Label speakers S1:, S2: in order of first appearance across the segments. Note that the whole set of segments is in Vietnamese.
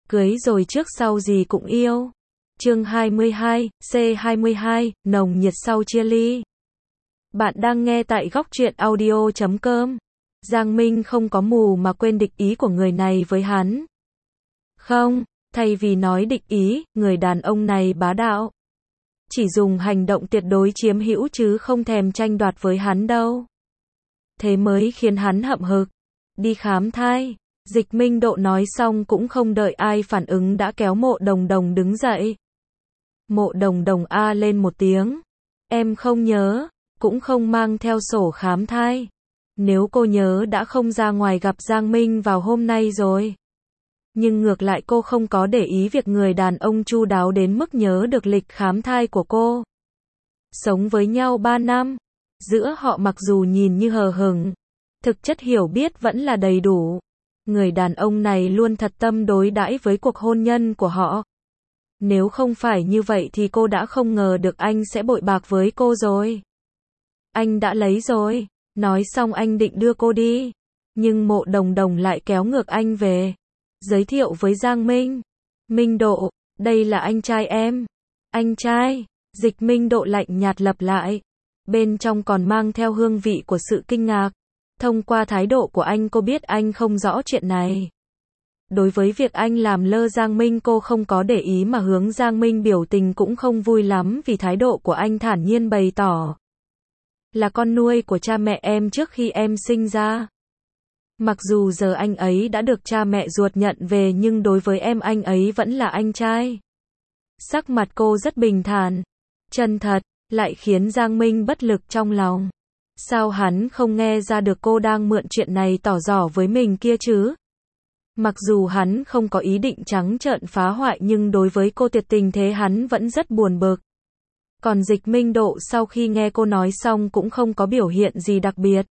S1: Cưới rồi trước sau gì cũng yêu. Chương 22, C22, nồng nhiệt sau chia ly. Bạn đang nghe tại góc truyện audio.com. Giang Minh không có mù mà quên địch ý của người này với hắn. Không, thay vì nói địch ý, người đàn ông này bá đạo. Chỉ dùng hành động tuyệt đối chiếm hữu chứ không thèm tranh đoạt với hắn đâu. Thế mới khiến hắn hậm hực. Đi khám thai. Dịch Minh Độ nói xong cũng không đợi ai phản ứng đã kéo Mộ Đồng Đồng đứng dậy. Mộ Đồng Đồng a lên một tiếng. Em không nhớ, cũng không mang theo sổ khám thai. Nếu cô nhớ đã không ra ngoài gặp Giang Minh vào hôm nay rồi. Nhưng ngược lại cô không có để ý việc người đàn ông chu đáo đến mức nhớ được lịch khám thai của cô. Sống với nhau 3 năm, giữa họ mặc dù nhìn như hờ hững, thực chất hiểu biết vẫn là đầy đủ. Người đàn ông này luôn thật tâm đối đãi với cuộc hôn nhân của họ. Nếu không phải như vậy thì cô đã không ngờ được anh sẽ bội bạc với cô rồi. Anh đã lấy rồi. Nói xong anh định đưa cô đi. Nhưng Mộ Đồng Đồng lại kéo ngược anh về. Giới thiệu với Giang Minh. Minh Độ, đây là anh trai em. Anh trai. Dịch Minh Độ lạnh nhạt lặp lại. Bên trong còn mang theo hương vị của sự kinh ngạc. Thông qua thái độ của anh cô biết anh không rõ chuyện này. Đối với việc anh làm lơ Giang Minh cô không có để ý mà hướng Giang Minh biểu tình cũng không vui lắm vì thái độ của anh thản nhiên bày tỏ. Là con nuôi của cha mẹ em trước khi em sinh ra. Mặc dù giờ anh ấy đã được cha mẹ ruột nhận về nhưng đối với em anh ấy vẫn là anh trai. Sắc mặt cô rất bình thản, chân thật, lại khiến Giang Minh bất lực trong lòng. Sao hắn không nghe ra được cô đang mượn chuyện này tỏ rõ với mình kia chứ? Mặc dù hắn không có ý định trắng trợn phá hoại nhưng đối với cô tuyệt tình thế hắn vẫn rất buồn bực. Còn Dịch Minh Độ sau khi nghe cô nói xong cũng không có biểu hiện gì đặc biệt.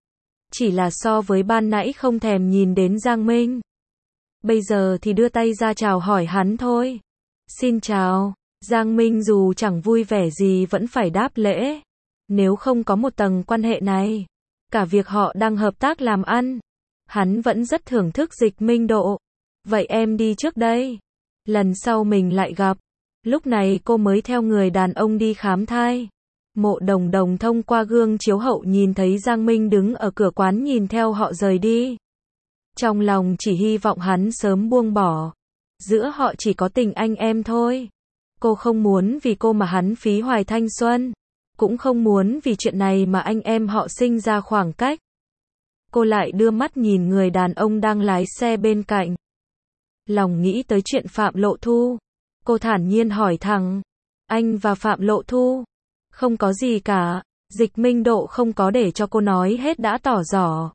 S1: Chỉ là so với ban nãy không thèm nhìn đến Giang Minh. Bây giờ thì đưa tay ra chào hỏi hắn thôi. Xin chào. Giang Minh dù chẳng vui vẻ gì vẫn phải đáp lễ. Nếu không có một tầng quan hệ này, cả việc họ đang hợp tác làm ăn, hắn vẫn rất thưởng thức Dịch Minh Độ. Vậy em đi trước đây. Lần sau mình lại gặp. Lúc này cô mới theo người đàn ông đi khám thai. Mộ Đồng Đồng thông qua gương chiếu hậu nhìn thấy Giang Minh đứng ở cửa quán nhìn theo họ rời đi. Trong lòng chỉ hy vọng hắn sớm buông bỏ. Giữa họ chỉ có tình anh em thôi. Cô không muốn vì cô mà hắn phí hoài thanh xuân. Cũng không muốn vì chuyện này mà anh em họ sinh ra khoảng cách. Cô lại đưa mắt nhìn người đàn ông đang lái xe bên cạnh. Lòng nghĩ tới chuyện Phạm Lộ Thu. Cô thản nhiên hỏi thẳng. Anh và Phạm Lộ Thu? Không có gì cả. Dịch Minh Độ không có để cho cô nói hết đã tỏ rõ.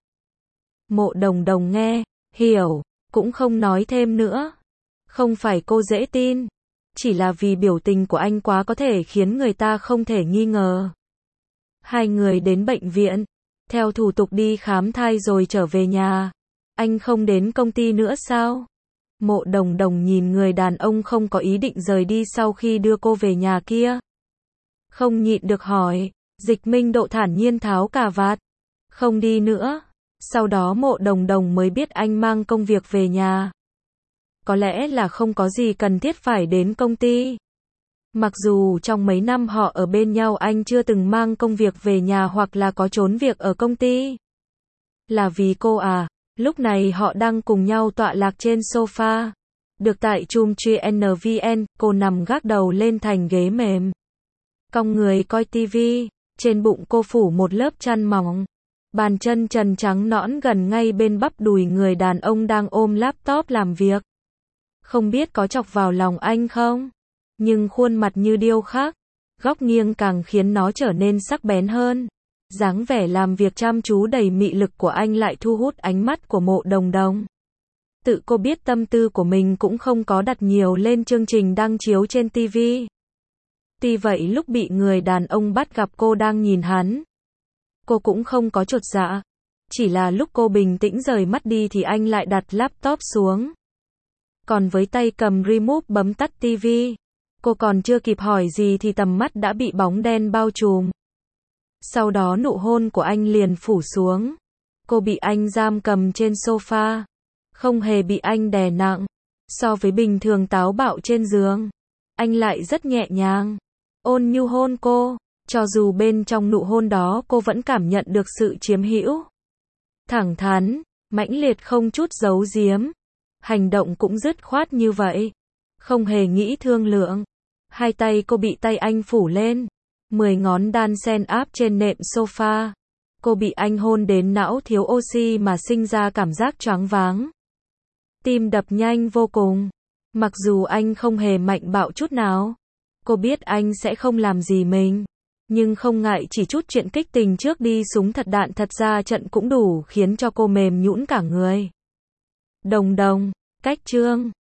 S1: Mộ Đồng Đồng nghe, hiểu, cũng không nói thêm nữa. Không phải cô dễ tin. Chỉ là vì biểu tình của anh quá có thể khiến người ta không thể nghi ngờ. Hai người đến bệnh viện. Theo thủ tục đi khám thai rồi trở về nhà. Anh không đến công ty nữa sao? Mộ Đồng Đồng nhìn người đàn ông không có ý định rời đi sau khi đưa cô về nhà kia. Không nhịn được hỏi. Dịch Minh Độ thản nhiên tháo cà vạt. Không đi nữa. Sau đó Mộ Đồng Đồng mới biết anh mang công việc về nhà. Có lẽ là không có gì cần thiết phải đến công ty. Mặc dù trong mấy năm họ ở bên nhau anh chưa từng mang công việc về nhà hoặc là có trốn việc ở công ty. Là vì cô à? Lúc này họ đang cùng nhau tọa lạc trên sofa. Được tại chùm truy NVN, cô nằm gác đầu lên thành ghế mềm. Cong người coi tivi, trên bụng cô phủ một lớp chăn mỏng. Bàn chân trần trắng nõn gần ngay bên bắp đùi người đàn ông đang ôm laptop làm việc. Không biết có chọc vào lòng anh không? Nhưng khuôn mặt như điêu khắc, góc nghiêng càng khiến nó trở nên sắc bén hơn. Dáng vẻ làm việc chăm chú đầy mị lực của anh lại thu hút ánh mắt của Mộ Đồng Đồng. Tự cô biết tâm tư của mình cũng không có đặt nhiều lên chương trình đang chiếu trên TV. Tuy vậy lúc bị người đàn ông bắt gặp cô đang nhìn hắn, cô cũng không có chột dạ. Chỉ là lúc cô bình tĩnh rời mắt đi thì anh lại đặt laptop xuống. Còn với tay cầm remote bấm tắt TV. Cô còn chưa kịp hỏi gì thì tầm mắt đã bị bóng đen bao trùm. Sau đó nụ hôn của anh liền phủ xuống. Cô bị anh giam cầm trên sofa. Không hề bị anh đè nặng. So với bình thường táo bạo trên giường, anh lại rất nhẹ nhàng, ôn nhu hôn cô, cho dù bên trong nụ hôn đó cô vẫn cảm nhận được sự chiếm hữu. Thẳng thắn, mãnh liệt không chút giấu giếm. Hành động cũng dứt khoát như vậy, không hề nghĩ thương lượng. Hai tay cô bị tay anh phủ lên, 10 ngón đan xen áp trên nệm sofa. Cô bị anh hôn đến não thiếu oxy mà sinh ra cảm giác choáng váng. Tim đập nhanh vô cùng. Mặc dù anh không hề mạnh bạo chút nào, cô biết anh sẽ không làm gì mình, nhưng không ngại chỉ chút chuyện kích tình trước đi súng thật đạn thật ra trận cũng đủ khiến cho cô mềm nhũn cả người. Đồng đồng, cách chương